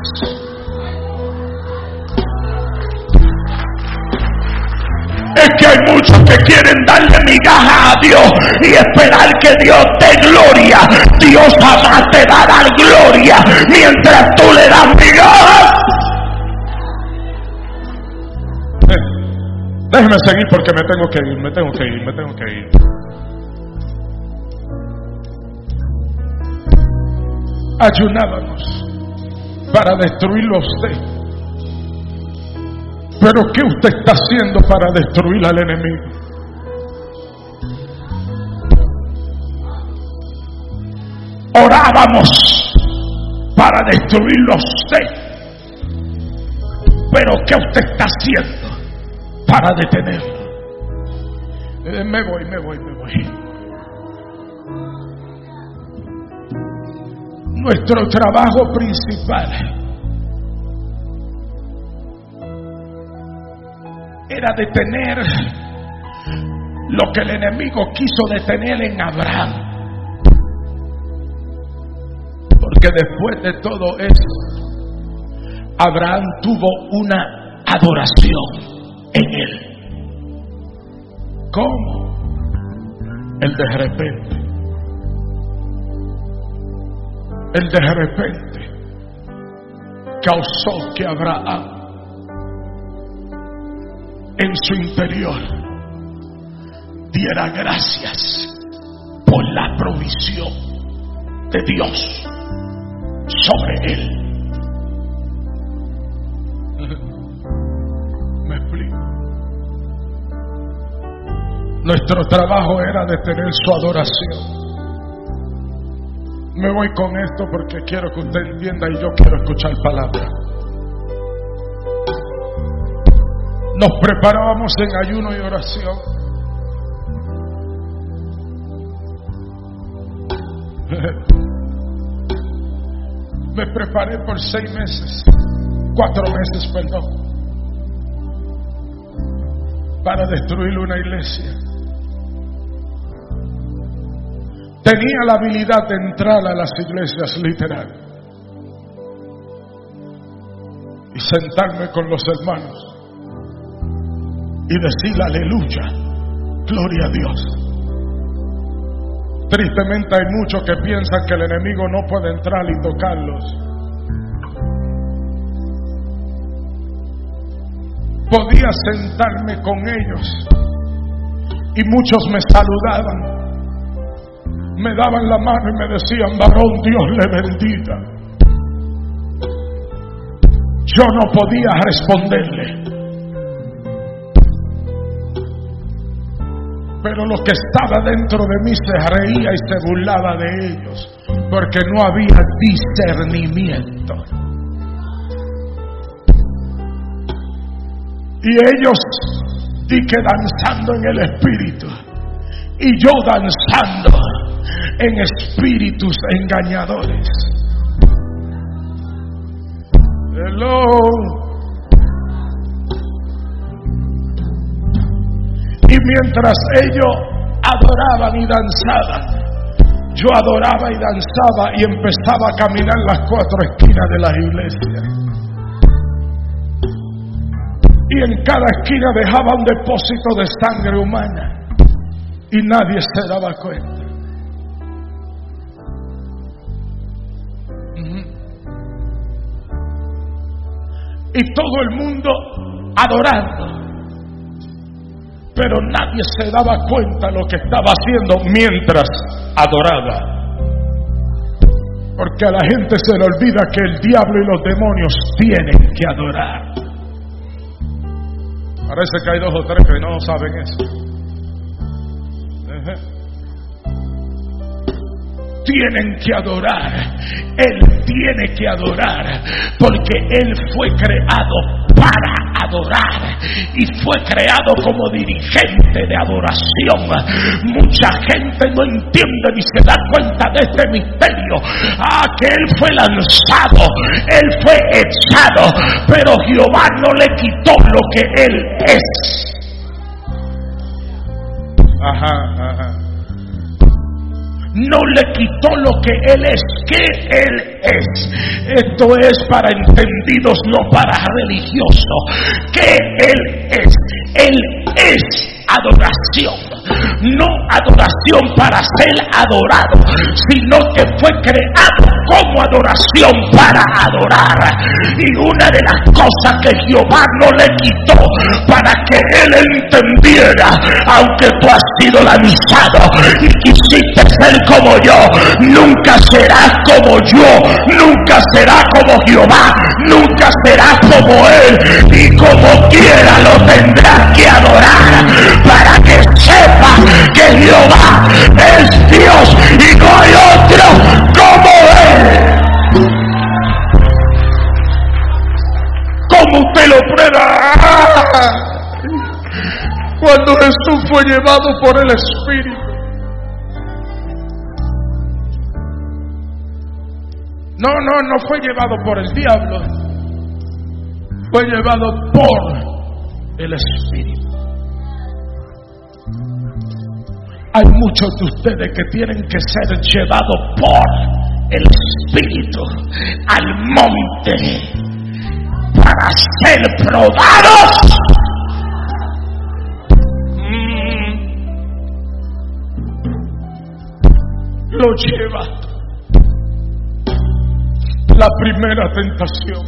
Es que hay muchos que quieren darle migajas a Dios y esperar que Dios dé gloria. Dios jamás te va a dar gloria mientras tú le das migajas. Déjeme seguir porque me tengo que ir. Ayunábamos para destruirlo a usted. Pero ¿qué usted está haciendo para destruir al enemigo? Orábamos para destruirlo a usted. Pero ¿qué usted está haciendo para detenerlo? Me voy. Nuestro trabajo principal era detener lo que el enemigo quiso detener en Abraham. Porque después de todo eso, Abraham tuvo una adoración en él. ¿Cómo? El de repente causó que Abraham en su interior diera gracias por la provisión de Dios sobre él. ¿Me explico? Nuestro trabajo era detener su adoración. Me voy con esto porque quiero que usted entienda y yo quiero escuchar palabra. Nos preparábamos en ayuno y oración. Me preparé por 6 meses, 4 meses, perdón, para destruir una iglesia. Tenía la habilidad de entrar a las iglesias, literal, y sentarme con los hermanos y decir aleluya, gloria a Dios. Tristemente hay muchos que piensan que el enemigo no puede entrar y tocarlos. Podía sentarme con ellos y muchos me saludaban, me daban la mano y me decían: varón, Dios le bendiga. Yo no podía responderle, pero lo que estaba dentro de mí se reía y se burlaba de ellos, porque no había discernimiento. Y ellos, di que danzando en el espíritu, y yo danzando en espíritus engañadores. Hello. Y mientras ellos adoraban y danzaban, yo adoraba y danzaba y empezaba a caminar las 4 esquinas de la iglesia. Y en cada esquina dejaba un depósito de sangre humana y nadie se daba cuenta. Y todo el mundo adorando, pero nadie se daba cuenta lo que estaba haciendo mientras adoraba. Porque a la gente se le olvida que el diablo y los demonios tienen que adorar. Parece que hay 2 o 3 que no saben eso. Tienen que adorar. Él tiene que adorar, porque Él fue creado para adorar y fue creado como dirigente de adoración. Mucha gente no entiende ni se da cuenta de este misterio. Que Él fue lanzado, Él fue echado, pero Jehová no le quitó lo que Él es. No le quitó lo que Él es, que Él es. Esto es para entendidos, no para religiosos. Que Él es. Él es adoración. No adoración para ser adorado, sino que fue creado como adoración para adorar. Y una de las cosas que Jehová no le quitó, para que Él entendiera, aunque tú has sido lanzado y quisiste ser como yo, nunca serás como yo, nunca serás como Jehová, nunca serás como Él, y como quiera lo tendrás que adorar, para que sepa que Jehová es Dios y no hay otro como Él. ¿Cómo usted lo prueba? Cuando Jesús fue llevado por el Espíritu, no fue llevado por el diablo, fue llevado por el Espíritu. Hay muchos de ustedes que tienen que ser llevados por el Espíritu al monte para ser probados. Lo lleva la primera tentación.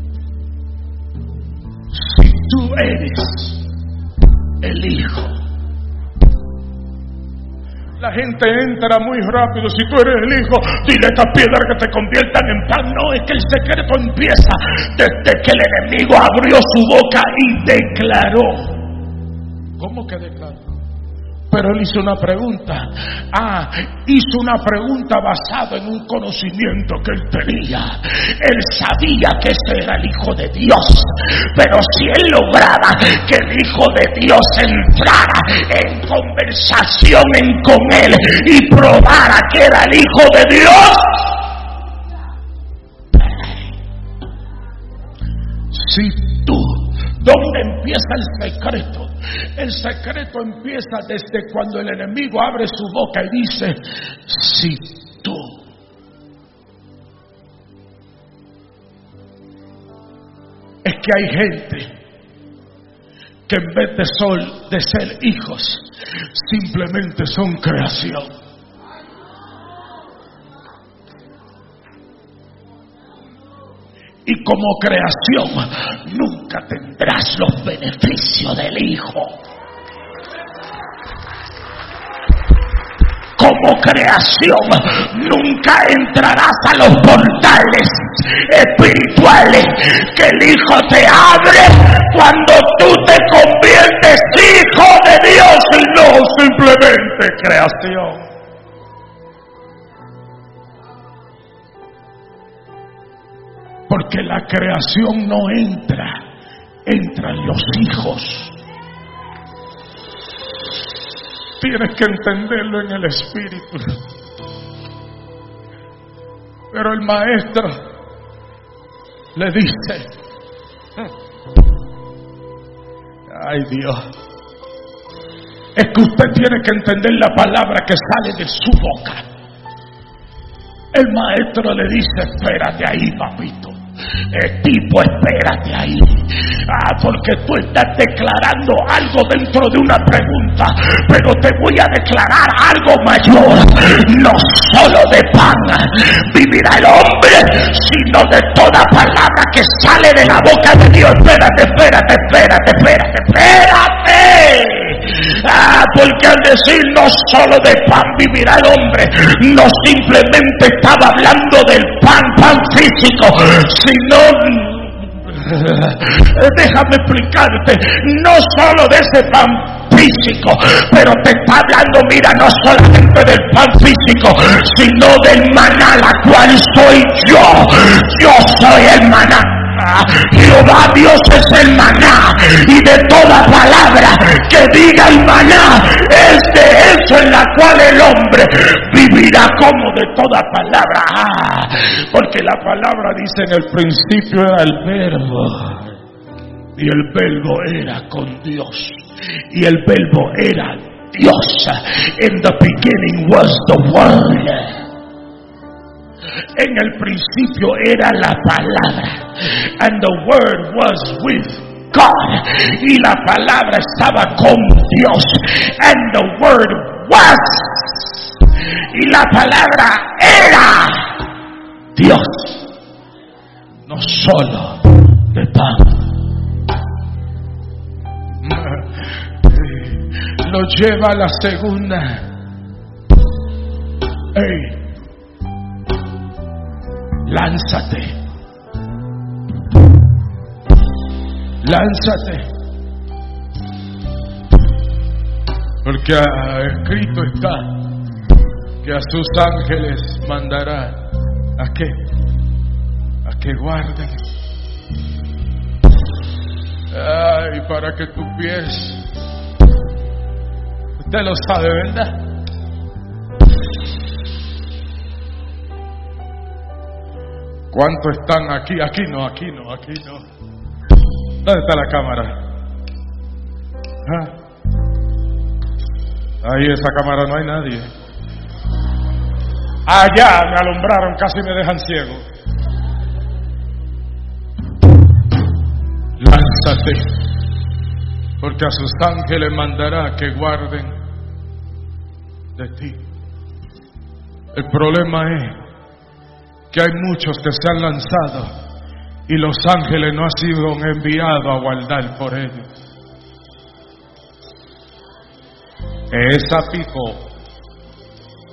Si tú eres el Hijo, la gente entra muy rápido. Si tú eres el Hijo, dile a estas piedras que te conviertan en pan. No, es que el secreto empieza desde que el enemigo abrió su boca y declaró. ¿Cómo que declaró? Pero él hizo una pregunta. Hizo una pregunta basada en un conocimiento que él tenía. Él sabía que ese era el Hijo de Dios. Pero si él lograba que el Hijo de Dios entrara en conversación con él y probara que era el Hijo de Dios. Si tú, ¿dónde empieza el secreto? El secreto empieza desde cuando el enemigo abre su boca y dice: si tú. Es que hay gente que en vez de ser hijos, simplemente son creación. Y como creación nunca tendrás los beneficios del Hijo. Como creación nunca entrarás a los portales espirituales que el Hijo te abre cuando tú te conviertes hijo de Dios y no simplemente creación. Porque la creación no entran los hijos. Tienes que entenderlo en el espíritu. Pero el maestro le dice: ay Dios, es que usted tiene que entender la palabra que sale de su boca. El maestro le dice: espérate ahí, papito. Tipo, espérate ahí. Porque tú estás declarando algo dentro de una pregunta, pero te voy a declarar algo mayor. No solo de pan vivirá el hombre, sino de toda palabra que sale de la boca de Dios. Espérate. Porque al decir no solo de pan vivirá el hombre, no simplemente estaba hablando del pan físico, sino, déjame explicarte, no solo de ese pan físico, pero te está hablando, mira, no solamente del pan físico, sino del maná, la cual soy yo soy el maná. Jehová Dios es el maná, y de toda palabra que diga el maná es de eso en la cual el hombre vivirá. Como de toda palabra, porque la palabra dice: en el principio era el verbo, y el verbo era con Dios, y el verbo era Dios. In the beginning was the word. En el principio era la palabra, and the word was with God, y la palabra estaba con Dios, and the word was, y la palabra era Dios. No solo de pan. Lo lleva a la segunda. Lánzate. Porque escrito está que a sus ángeles mandará ¿a qué? A que guarden. Para que tus pies, usted lo sabe, ¿verdad? ¿Cuántos están aquí? Aquí no. ¿Dónde está la cámara? Ahí, esa cámara no hay nadie. Allá me alumbraron, casi me dejan ciego. Lánzate, porque a sus ángeles mandará que guarden de ti. El problema es que hay muchos que se han lanzado y los ángeles no han sido enviados a guardar por ellos. Esa pico.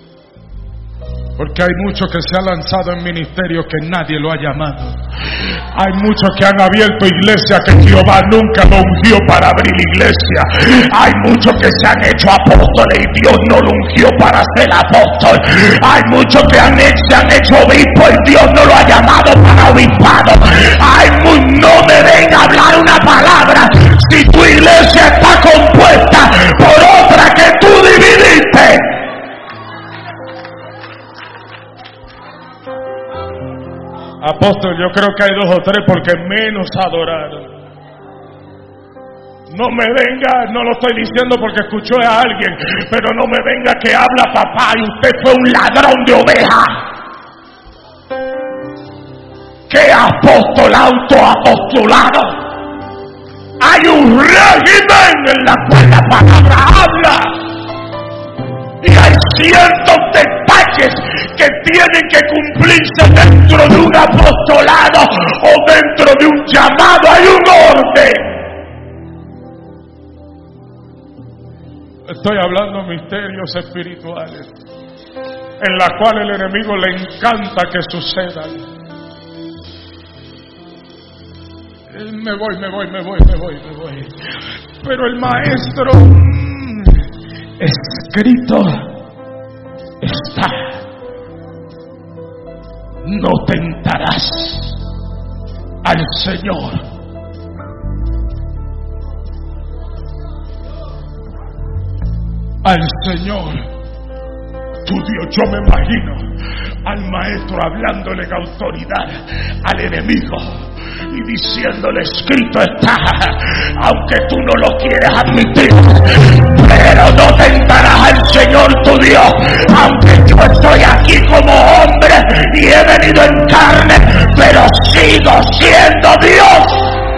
Porque hay muchos que se han lanzado en ministerios que nadie lo ha llamado. Hay muchos que han abierto iglesias que Jehová nunca lo ungió para abrir iglesia. Hay muchos que se han hecho apóstoles y Dios no lo ungió para ser apóstol. Hay muchos que se han hecho obispos y Dios no lo ha llamado para obispado. No me venga a hablar una palabra si tu iglesia está compuesta por otra que tú dividiste. Apóstol, yo creo que hay 2 o 3 porque menos adoraron. No me venga, no lo estoy diciendo porque escuchó a alguien, pero no me venga que habla papá y usted fue un ladrón de ovejas. ¿Qué apostolado? Hay un régimen en la cual la palabra habla. Y hay ciertos detalles que tienen que cumplirse dentro de un apostolado o dentro de un llamado. Hay un orden. Estoy hablando de misterios espirituales en la cual el enemigo le encanta que sucedan. Me voy. Pero el maestro, escrito está: no tentarás al Señor. Al Señor tu Dios. Yo me imagino al maestro hablándole en autoridad al enemigo y diciéndole: escrito está, aunque tú no lo quieras admitir, pero no tentarás al Señor tu Dios. Aunque yo estoy aquí como hombre y he venido en carne, pero sigo siendo Dios.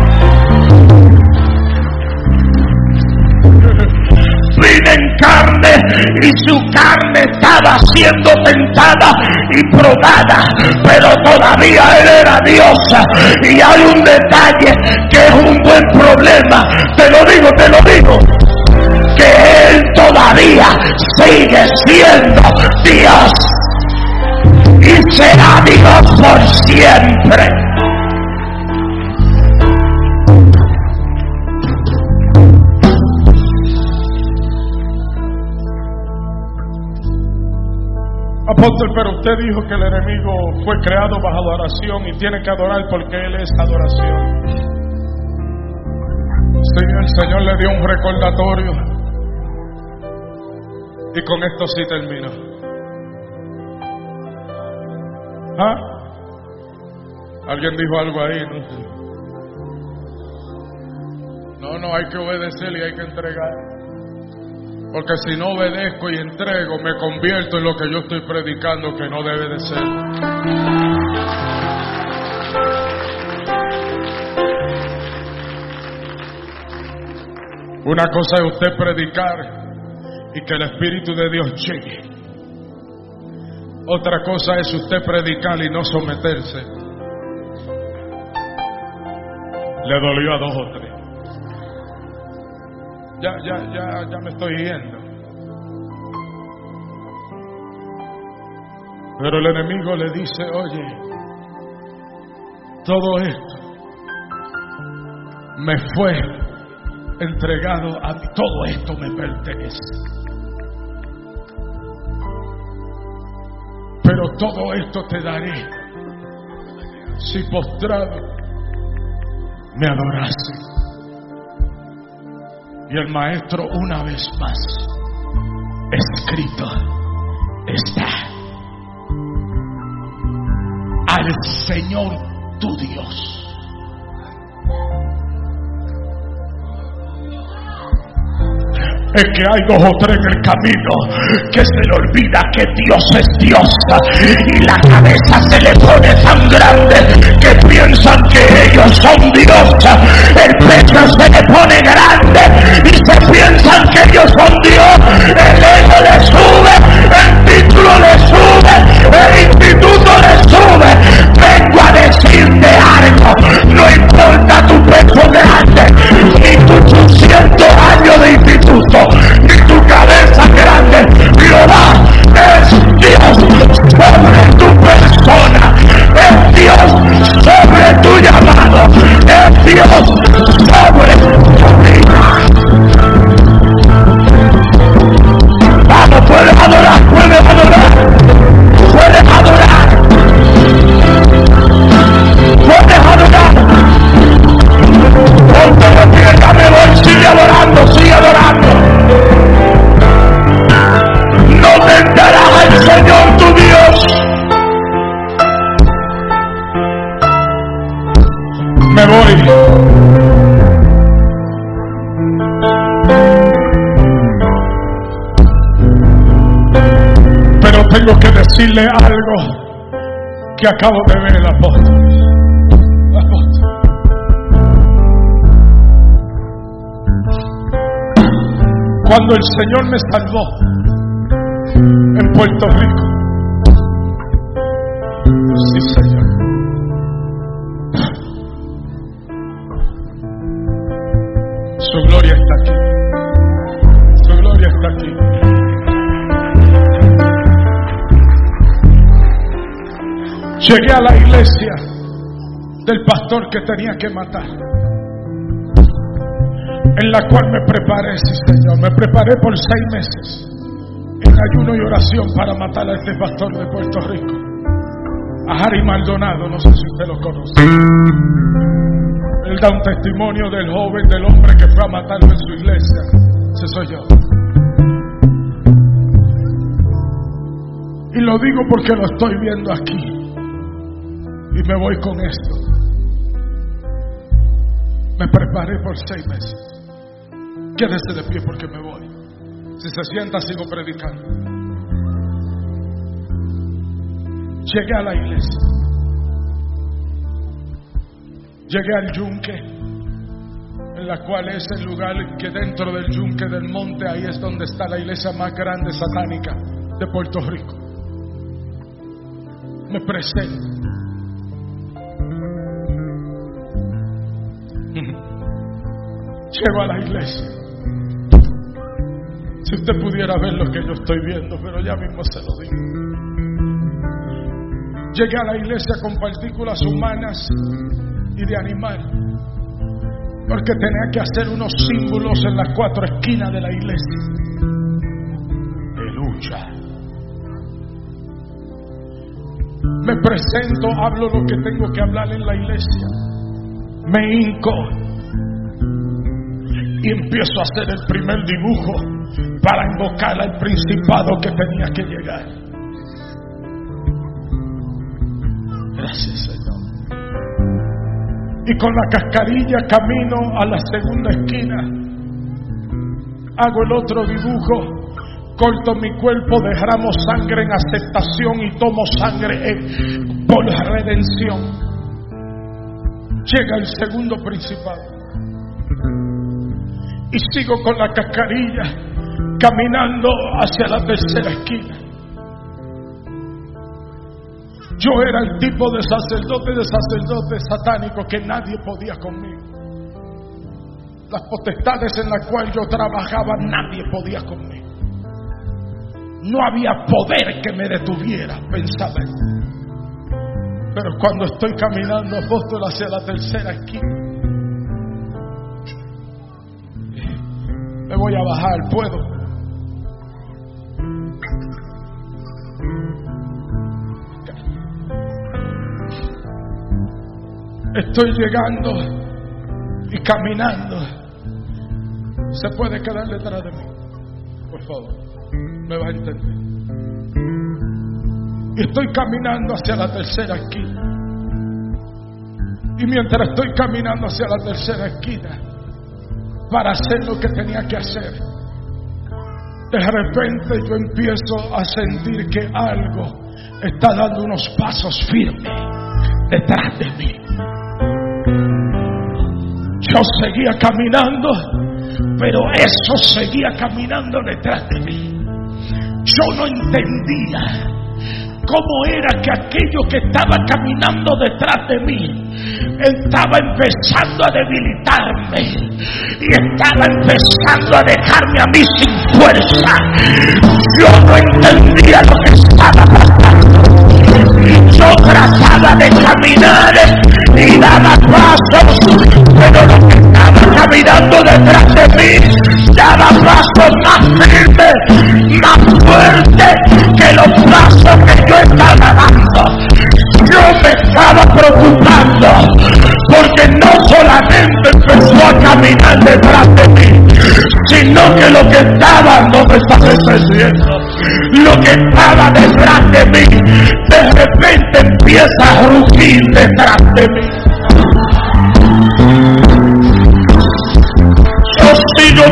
Vine en carne y su carne estaba siendo tentada y probada, pero todavía él era Dios. Y hay un detalle que es un buen problema, te lo digo, que él todavía sigue siendo Dios y será Dios por siempre. Apóstol, pero usted dijo que el enemigo fue creado bajo adoración y tiene que adorar porque él es adoración. Sí, el Señor le dio un recordatorio. Y con esto sí termino. ¿Ah? ¿Alguien dijo algo ahí? No, hay que obedecer y hay que entregar. Porque si no obedezco y entrego, me convierto en lo que yo estoy predicando, que no debe de ser. Una cosa es usted predicar y que el Espíritu de Dios llegue. Otra cosa es usted predicar y no someterse. Le dolió a 2 o 3. Ya me estoy yendo. Pero el enemigo le dice: oye, todo esto me fue entregado a mí, todo esto me pertenece. Pero todo esto te daré si postrado me adorases. Y el maestro una vez más: escrito está, al Señor tu Dios. Es que hay 2 o 3 en el camino que se le olvida que Dios es Dios y la cabeza se le pone tan grande que piensan que ellos son Dios. El pecho se le pone grande y se piensan que ellos son Dios. El ego le sube, el título le sube, el instituto le sube. Vengo a decirte algo: no importa tu pecho grande, ni tus 200 años de instituto, ni tu cabeza grande. Jehová es Dios sobre tu persona, es Dios sobre tu llamada. Pero tengo que decirle algo que acabo de ver el apóstol. Cuando el Señor me salvó en Puerto Rico, sí, Señor, su gloria está aquí, su gloria está aquí. Llegué a la iglesia del pastor que tenía que matar, en la cual me preparé, sí, Señor, me preparé por 6 meses en ayuno y oración para matar a este pastor de Puerto Rico, a Harry Maldonado. No sé si usted lo conoce. Él da un testimonio del joven, del hombre que fue a matarlo en su iglesia. Ese soy yo. Y lo digo porque lo estoy viendo aquí. Y me voy con esto. Me preparé por 6 meses. Quédese de pie porque me voy. Si se sienta, sigo predicando. Llegué a la iglesia. Llegué al yunque, en la cual es el lugar que dentro del yunque del monte, ahí es donde está la iglesia más grande satánica de Puerto Rico. Me presento. Llego a la iglesia. Si usted pudiera ver lo que yo estoy viendo, pero ya mismo se lo digo. Llegué a la iglesia con partículas humanas y de animal, porque tenía que hacer unos símbolos en las 4 esquinas de la iglesia. Aleluya. Me presento, hablo lo que tengo que hablar en la iglesia. Me hinco y empiezo a hacer el primer dibujo para invocar al principado que tenía que llegar. Gracias, Señor. Y con la cascarilla camino a la segunda esquina. Hago el otro dibujo. Corto mi cuerpo, derramo sangre en aceptación y tomo sangre por redención. Llega el segundo principado. Y sigo con la cascarilla caminando hacia la tercera esquina. Yo era el tipo de sacerdote satánico que nadie podía conmigo. Las potestades en las cuales yo trabajaba, nadie podía conmigo. No había poder que me detuviera, pensaba él. Pero cuando estoy caminando, apóstol, hacia la tercera esquina, me voy a bajar, ¿puedo? Estoy llegando y caminando. ¿Se puede quedar detrás de mí? Por favor, me va a entender. Y estoy caminando hacia la tercera esquina. Y mientras estoy caminando hacia la tercera esquina, para hacer lo que tenía que hacer, de repente yo empiezo a sentir que algo está dando unos pasos firmes detrás de mí. Yo seguía caminando, pero eso seguía caminando detrás de mí. Yo no entendía cómo era que aquello que estaba caminando detrás de mí estaba empezando a debilitarme y estaba empezando a dejarme a mí sin fuerza. Yo no entendía lo que estaba pasando. Yo trataba de caminar y daba pasos, pero lo que estaba caminando detrás de mí daba pasos más firmes, más fuertes que los pasos que yo estaba dando. Yo me estaba preocupando porque no solamente empezó a caminar detrás de mí, sino que lo que estaba, no me está diciendo, lo que estaba detrás de mí, de repente empieza a rugir detrás de mí.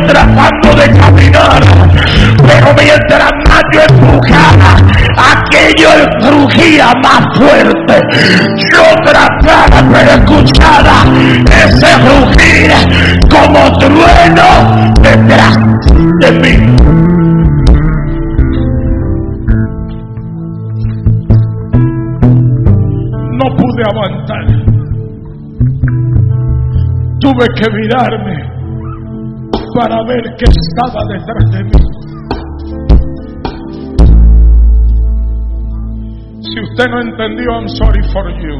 tratando de caminar, pero mientras más yo empujaba, aquello crujía más fuerte. Yo trataba, pero escuchaba ese rugir como trueno detrás de mí. No pude aguantar. Tuve que mirarme para ver qué estaba detrás de mí. Si usted no entendió, I'm sorry for you.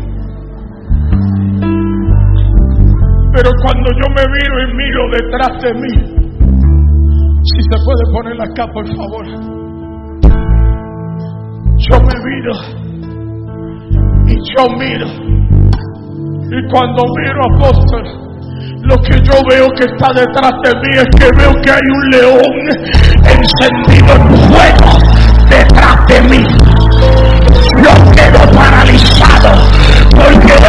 Pero cuando yo me miro y miro detrás de mí, si se puede poner acá, por favor. Yo me miro y yo miro. Y cuando miro, apóstol, lo que yo veo que está detrás de mí es que veo que hay un león encendido en fuego detrás de mí. Yo quedo paralizado porque